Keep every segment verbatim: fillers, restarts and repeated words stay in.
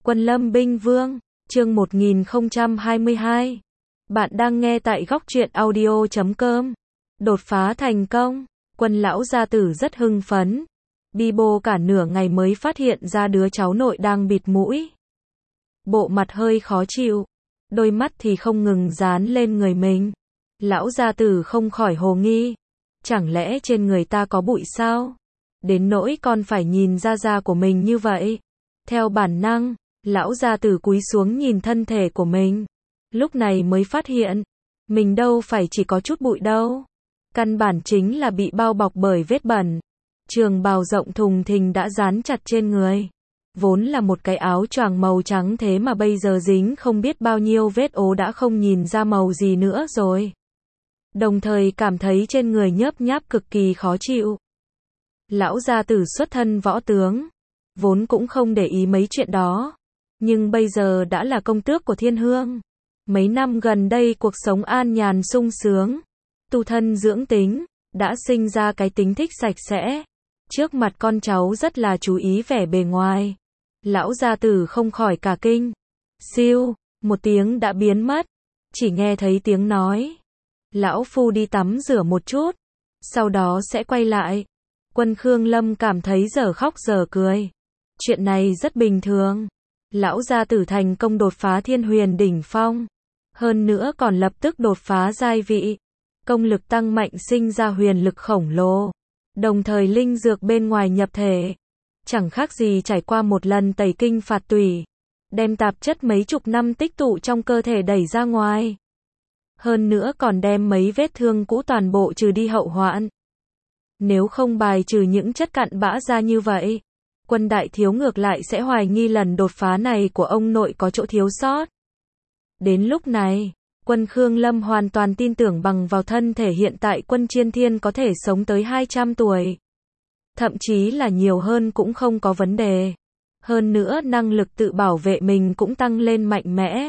Quân Lâm Binh Vương, chương một nghìn không trăm hai mươi hai. Bạn đang nghe tại góc truyện audio chấm com. Đột phá thành công, Quân lão gia tử rất hưng phấn. Bi bô cả nửa ngày mới phát hiện ra đứa cháu nội đang bịt mũi. Bộ mặt hơi khó chịu, đôi mắt thì không ngừng dán lên người mình. Lão gia tử không khỏi hồ nghi. Chẳng lẽ trên người ta có bụi sao? Đến nỗi con phải nhìn ra da của mình như vậy. Theo bản năng, lão gia tử cúi xuống nhìn thân thể của mình. Lúc này mới phát hiện, mình đâu phải chỉ có chút bụi đâu. Căn bản chính là bị bao bọc bởi vết bẩn. Trường bào rộng thùng thình đã dán chặt trên người. Vốn là một cái áo choàng màu trắng thế mà bây giờ dính không biết bao nhiêu vết ố đã không nhìn ra màu gì nữa rồi. Đồng thời cảm thấy trên người nhớp nháp cực kỳ khó chịu. Lão gia tử xuất thân võ tướng, vốn cũng không để ý mấy chuyện đó. Nhưng bây giờ đã là công tước của thiên hương. Mấy năm gần đây cuộc sống an nhàn sung sướng, tu thân dưỡng tính, đã sinh ra cái tính thích sạch sẽ. Trước mặt con cháu rất là chú ý vẻ bề ngoài. Lão gia tử không khỏi cả kinh. Siêu, một tiếng đã biến mất. Chỉ nghe thấy tiếng nói. Lão phu đi tắm rửa một chút, sau đó sẽ quay lại. Quân Khương Lâm cảm thấy dở khóc dở cười. Chuyện này rất bình thường. Lão gia tử thành công đột phá thiên huyền đỉnh phong. Hơn nữa còn lập tức đột phá giai vị. Công lực tăng mạnh sinh ra huyền lực khổng lồ. Đồng thời linh dược bên ngoài nhập thể. Chẳng khác gì trải qua một lần tẩy kinh phạt tủy. Đem tạp chất mấy chục năm tích tụ trong cơ thể đẩy ra ngoài. Hơn nữa còn đem mấy vết thương cũ toàn bộ trừ đi hậu hoạn. Nếu không bài trừ những chất cặn bã ra như vậy, Quân đại thiếu ngược lại sẽ hoài nghi lần đột phá này của ông nội có chỗ thiếu sót. Đến lúc này, Quân Khương Lâm hoàn toàn tin tưởng bằng vào thân thể hiện tại Quân Chiên Thiên có thể sống tới hai trăm tuổi. Thậm chí là nhiều hơn cũng không có vấn đề. Hơn nữa năng lực tự bảo vệ mình cũng tăng lên mạnh mẽ.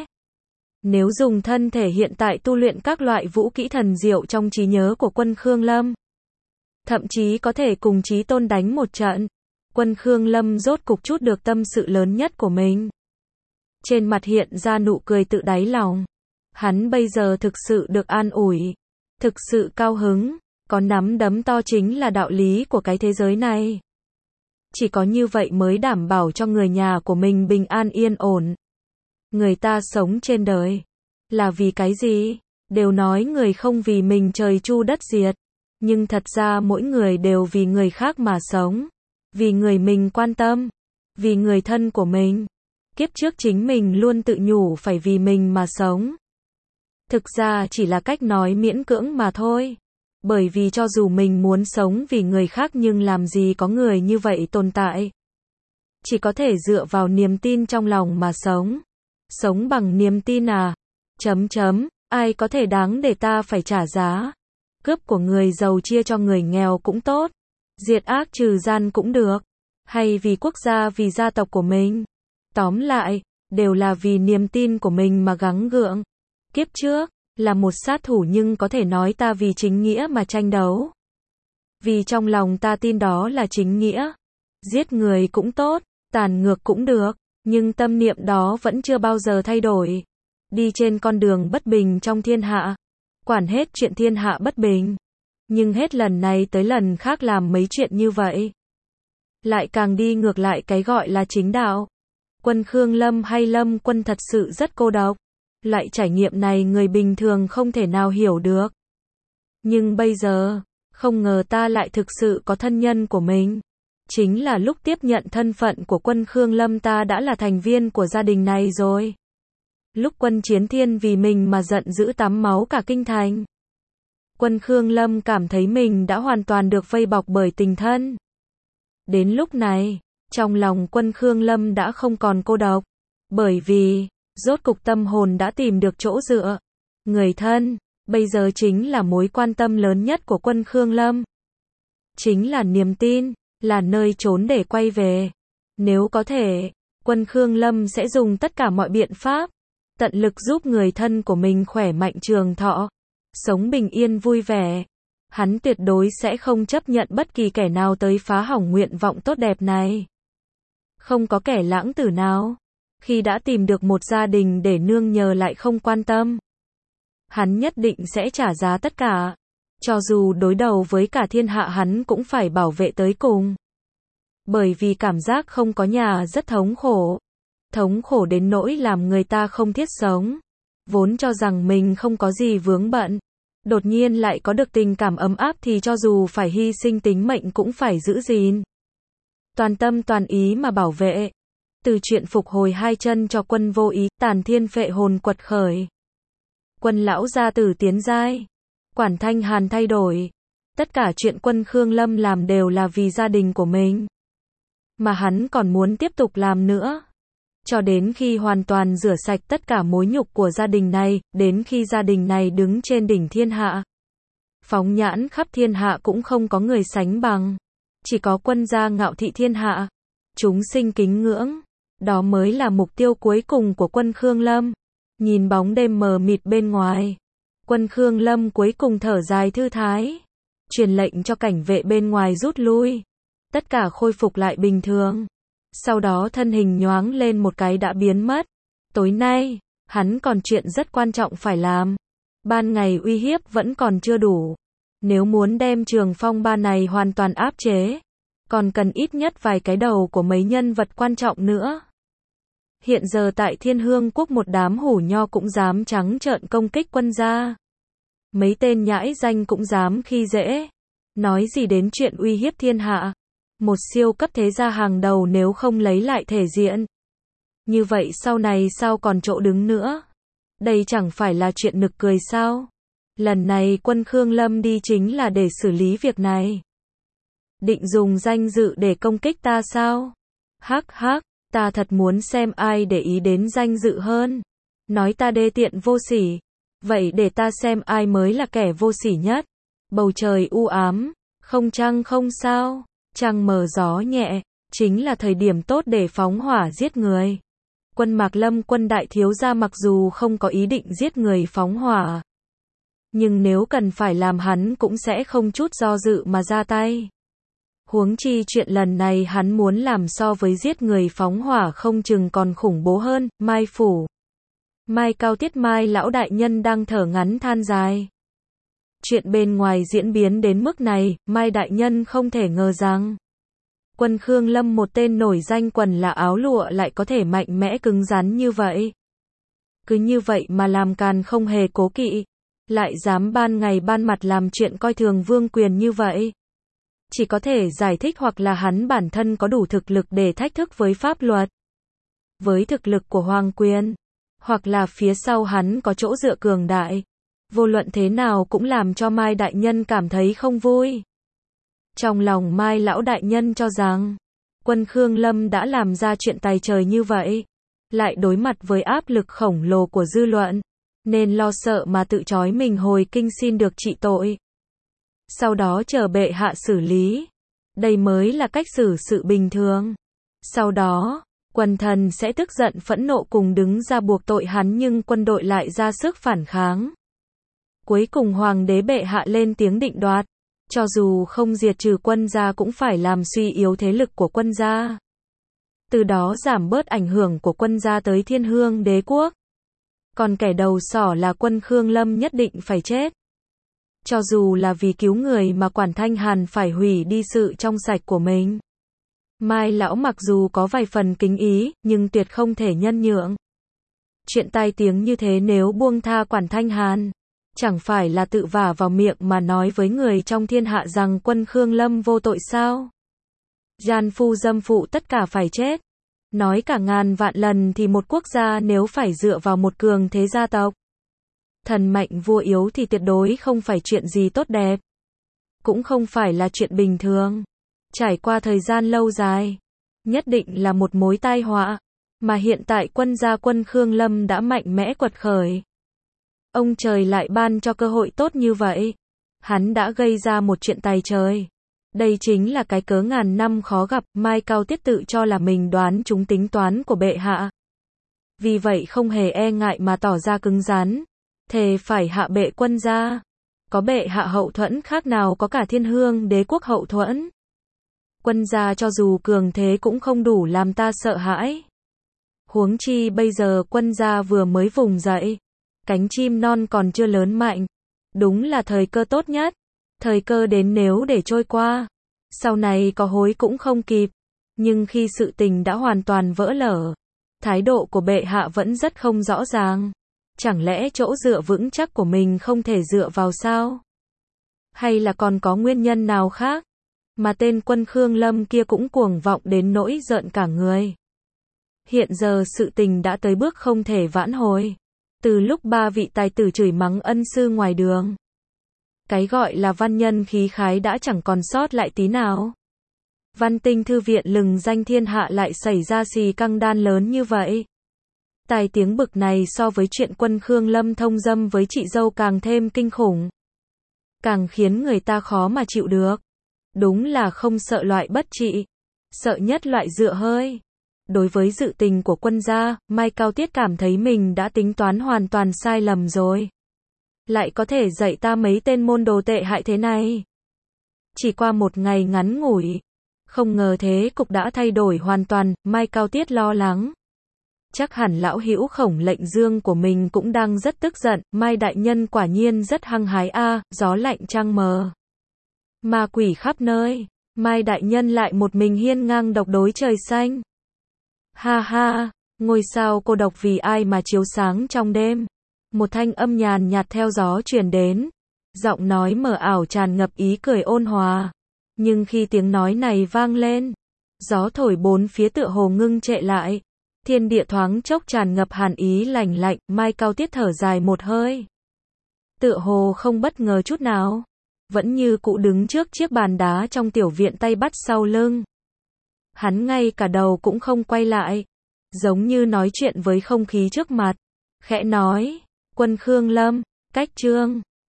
Nếu dùng thân thể hiện tại tu luyện các loại vũ kỹ thần diệu trong trí nhớ của Quân Khương Lâm, thậm chí có thể cùng Chí Tôn đánh một trận. Quân Khương Lâm rốt cục chút được tâm sự lớn nhất của mình. Trên mặt hiện ra nụ cười tự đáy lòng. Hắn bây giờ thực sự được an ủi, thực sự cao hứng, có nắm đấm to chính là đạo lý của cái thế giới này. Chỉ có như vậy mới đảm bảo cho người nhà của mình bình an yên ổn. Người ta sống trên đời là vì cái gì? Đều nói người không vì mình trời chu đất diệt, nhưng thật ra mỗi người đều vì người khác mà sống. Vì người mình quan tâm, vì người thân của mình. Kiếp trước chính mình luôn tự nhủ phải vì mình mà sống. Thực ra chỉ là cách nói miễn cưỡng mà thôi. Bởi vì cho dù mình muốn sống vì người khác nhưng làm gì có người như vậy tồn tại. Chỉ có thể dựa vào niềm tin trong lòng mà sống. Sống bằng niềm tin à? Chấm chấm, ai có thể đáng để ta phải trả giá? Cướp của người giàu chia cho người nghèo cũng tốt. Diệt ác trừ gian cũng được. Hay vì quốc gia vì gia tộc của mình. Tóm lại, đều là vì niềm tin của mình mà gắng gượng. Kiếp trước, là một sát thủ nhưng có thể nói ta vì chính nghĩa mà tranh đấu. Vì trong lòng ta tin đó là chính nghĩa. Giết người cũng tốt, tàn ngược cũng được, nhưng tâm niệm đó vẫn chưa bao giờ thay đổi. Đi trên con đường bất bình trong thiên hạ. Quản hết chuyện thiên hạ bất bình. Nhưng hết lần này tới lần khác làm mấy chuyện như vậy. Lại càng đi ngược lại cái gọi là chính đạo. Quân Khương Lâm hay Lâm Quân thật sự rất cô độc. Loại trải nghiệm này người bình thường không thể nào hiểu được. Nhưng bây giờ, không ngờ ta lại thực sự có thân nhân của mình. Chính là lúc tiếp nhận thân phận của Quân Khương Lâm ta đã là thành viên của gia đình này rồi. Lúc Quân Chiến Thiên vì mình mà giận dữ tắm máu cả kinh thành. Quân Khương Lâm cảm thấy mình đã hoàn toàn được vây bọc bởi tình thân. Đến lúc này, trong lòng Quân Khương Lâm đã không còn cô độc. Bởi vì, rốt cục tâm hồn đã tìm được chỗ dựa. Người thân, bây giờ chính là mối quan tâm lớn nhất của Quân Khương Lâm. Chính là niềm tin, là nơi trốn để quay về. Nếu có thể, Quân Khương Lâm sẽ dùng tất cả mọi biện pháp, tận lực giúp người thân của mình khỏe mạnh trường thọ, sống bình yên vui vẻ. Hắn tuyệt đối sẽ không chấp nhận bất kỳ kẻ nào tới phá hỏng nguyện vọng tốt đẹp này. Không có kẻ lãng tử nào Khi đã tìm được một gia đình để nương nhờ lại không quan tâm. Hắn nhất định sẽ trả giá tất cả. Cho dù đối đầu với cả thiên hạ hắn cũng phải bảo vệ tới cùng. Bởi vì cảm giác không có nhà rất thống khổ. Thống khổ đến nỗi làm người ta không thiết sống. Vốn cho rằng mình không có gì vướng bận. Đột nhiên lại có được tình cảm ấm áp thì cho dù phải hy sinh tính mệnh cũng phải giữ gìn. Toàn tâm toàn ý mà bảo vệ. Từ chuyện phục hồi hai chân cho quân vô ý, tàn thiên phệ hồn quật khởi. Quân lão gia tử tiến giai. Quản Thanh Hàn thay đổi. Tất cả chuyện quân Khương Lâm làm đều là vì gia đình của mình. Mà hắn còn muốn tiếp tục làm nữa. Cho đến khi hoàn toàn rửa sạch tất cả mối nhục của gia đình này, đến khi gia đình này đứng trên đỉnh thiên hạ. Phóng nhãn khắp thiên hạ cũng không có người sánh bằng. Chỉ có quân gia ngạo thị thiên hạ. Chúng sinh kính ngưỡng. Đó mới là mục tiêu cuối cùng của quân Khương Lâm. Nhìn bóng đêm mờ mịt bên ngoài. Quân Khương Lâm cuối cùng thở dài thư thái. Truyền lệnh cho cảnh vệ bên ngoài rút lui. Tất cả khôi phục lại bình thường. Sau đó thân hình nhoáng lên một cái đã biến mất. Tối nay, hắn còn chuyện rất quan trọng phải làm. Ban ngày uy hiếp vẫn còn chưa đủ. Nếu muốn đem Trường Phong Ba này hoàn toàn áp chế, còn cần ít nhất vài cái đầu của mấy nhân vật quan trọng nữa. Hiện giờ tại Thiên Hương Quốc một đám hủ nho cũng dám trắng trợn công kích quân gia. Mấy tên nhãi danh cũng dám khi dễ. Nói gì đến chuyện uy hiếp thiên hạ. Một siêu cấp thế gia hàng đầu nếu không lấy lại thể diện. Như vậy sau này sao còn chỗ đứng nữa? Đây chẳng phải là chuyện nực cười sao? Lần này quân Khương Lâm đi chính là để xử lý việc này. Định dùng danh dự để công kích ta sao? Hắc hắc, ta thật muốn xem ai để ý đến danh dự hơn. Nói ta đê tiện vô sỉ. Vậy để ta xem ai mới là kẻ vô sỉ nhất. Bầu trời u ám, không trăng không sao. Trăng mờ gió nhẹ, chính là thời điểm tốt để phóng hỏa giết người. Quân Mạc Lâm quân đại thiếu gia mặc dù không có ý định giết người phóng hỏa. Nhưng nếu cần phải làm hắn cũng sẽ không chút do dự mà ra tay. Huống chi chuyện lần này hắn muốn làm so với giết người phóng hỏa không chừng còn khủng bố hơn. Mai phủ. Mai Cao Tiết Mai lão đại nhân đang thở ngắn than dài. Chuyện bên ngoài diễn biến đến mức này, Mai đại nhân không thể ngờ rằng quân Khương Lâm một tên nổi danh quần là áo lụa lại có thể mạnh mẽ cứng rắn như vậy. Cứ như vậy mà làm càn không hề cố kỵ, lại dám ban ngày ban mặt làm chuyện coi thường vương quyền như vậy. Chỉ có thể giải thích hoặc là hắn bản thân có đủ thực lực để thách thức với pháp luật, với thực lực của hoàng quyền, hoặc là phía sau hắn có chỗ dựa cường đại. Vô luận thế nào cũng làm cho Mai đại nhân cảm thấy không vui. Trong lòng Mai lão đại nhân cho rằng, quân Khương Lâm đã làm ra chuyện tài trời như vậy, lại đối mặt với áp lực khổng lồ của dư luận, nên lo sợ mà tự trói mình hồi kinh xin được trị tội. Sau đó chờ bệ hạ xử lý. Đây mới là cách xử sự bình thường. Sau đó, quần thần sẽ tức giận phẫn nộ cùng đứng ra buộc tội hắn nhưng quân đội lại ra sức phản kháng. Cuối cùng hoàng đế bệ hạ lên tiếng định đoạt. Cho dù không diệt trừ quân gia cũng phải làm suy yếu thế lực của quân gia. Từ đó giảm bớt ảnh hưởng của quân gia tới Thiên Hương đế quốc. Còn kẻ đầu sỏ là quân Khương Lâm nhất định phải chết. Cho dù là vì cứu người mà Quản Thanh Hàn phải hủy đi sự trong sạch của mình. Mai lão mặc dù có vài phần kính ý, nhưng tuyệt không thể nhân nhượng. Chuyện tai tiếng như thế nếu buông tha Quản Thanh Hàn, chẳng phải là tự vả vào miệng mà nói với người trong thiên hạ rằng quân Khương Lâm vô tội sao? Gian phu dâm phụ tất cả phải chết. Nói cả ngàn vạn lần thì một quốc gia nếu phải dựa vào một cường thế gia tộc, thần mạnh vua yếu thì tuyệt đối không phải chuyện gì tốt đẹp. Cũng không phải là chuyện bình thường. Trải qua thời gian lâu dài, nhất định là một mối tai họa. Mà hiện tại quân gia quân Khương Lâm đã mạnh mẽ quật khởi. Ông trời lại ban cho cơ hội tốt như vậy. Hắn đã gây ra một chuyện tài trời. Đây chính là cái cớ ngàn năm khó gặp. Mai Cao Tiết tự cho là mình đoán trúng tính toán của bệ hạ. Vì vậy không hề e ngại mà tỏ ra cứng rắn. Thề phải hạ bệ quân gia. Có bệ hạ hậu thuẫn khác nào có cả Thiên Hương đế quốc hậu thuẫn. Quân gia cho dù cường thế cũng không đủ làm ta sợ hãi. Huống chi bây giờ quân gia vừa mới vùng dậy, cánh chim non còn chưa lớn mạnh, đúng là thời cơ tốt nhất. Thời cơ đến nếu để trôi qua, sau này có hối cũng không kịp. Nhưng khi sự tình đã hoàn toàn vỡ lở, thái độ của bệ hạ vẫn rất không rõ ràng. Chẳng lẽ chỗ dựa vững chắc của mình không thể dựa vào sao? Hay là còn có nguyên nhân nào khác? Mà tên quân Khương Lâm kia cũng cuồng vọng đến nỗi rợn cả người. Hiện giờ sự tình đã tới bước không thể vãn hồi. Từ lúc ba vị tài tử chửi mắng ân sư ngoài đường, cái gọi là văn nhân khí khái đã chẳng còn sót lại tí nào. Văn Tinh thư viện lừng danh thiên hạ lại xảy ra xì căng đan lớn như vậy. Tài tiếng bực này so với chuyện quân Khương Lâm thông dâm với chị dâu càng thêm kinh khủng. Càng khiến người ta khó mà chịu được. Đúng là không sợ loại bất trị, sợ nhất loại dựa hơi. Đối với dự tình của quân gia, Mai Cao Tiết cảm thấy mình đã tính toán hoàn toàn sai lầm rồi. Lại có thể dạy ta mấy tên môn đồ tệ hại thế này. Chỉ qua một ngày ngắn ngủi, không ngờ thế cục đã thay đổi hoàn toàn. Mai Cao Tiết lo lắng. Chắc hẳn lão hữu Khổng Lệnh Dương của mình cũng đang rất tức giận. Mai đại nhân quả nhiên rất hăng hái a, à, gió lạnh trăng mờ, ma quỷ khắp nơi. Mai đại nhân lại một mình hiên ngang độc đối trời xanh. Ha ha, ngôi sao cô độc vì ai mà chiếu sáng trong đêm. Một thanh âm nhàn nhạt theo gió truyền đến. Giọng nói mờ ảo tràn ngập ý cười ôn hòa. Nhưng khi tiếng nói này vang lên, gió thổi bốn phía tựa hồ ngưng trệ lại. Thiên địa thoáng chốc tràn ngập hàn ý lạnh lạnh. Mai Cao Tiết thở dài một hơi. Tựa hồ không bất ngờ chút nào. Vẫn như cũ đứng trước chiếc bàn đá trong tiểu viện, tay bắt sau lưng. Hắn ngay cả đầu cũng không quay lại, giống như nói chuyện với không khí trước mặt. Khẽ nói, quân Khương Lâm, cách trương.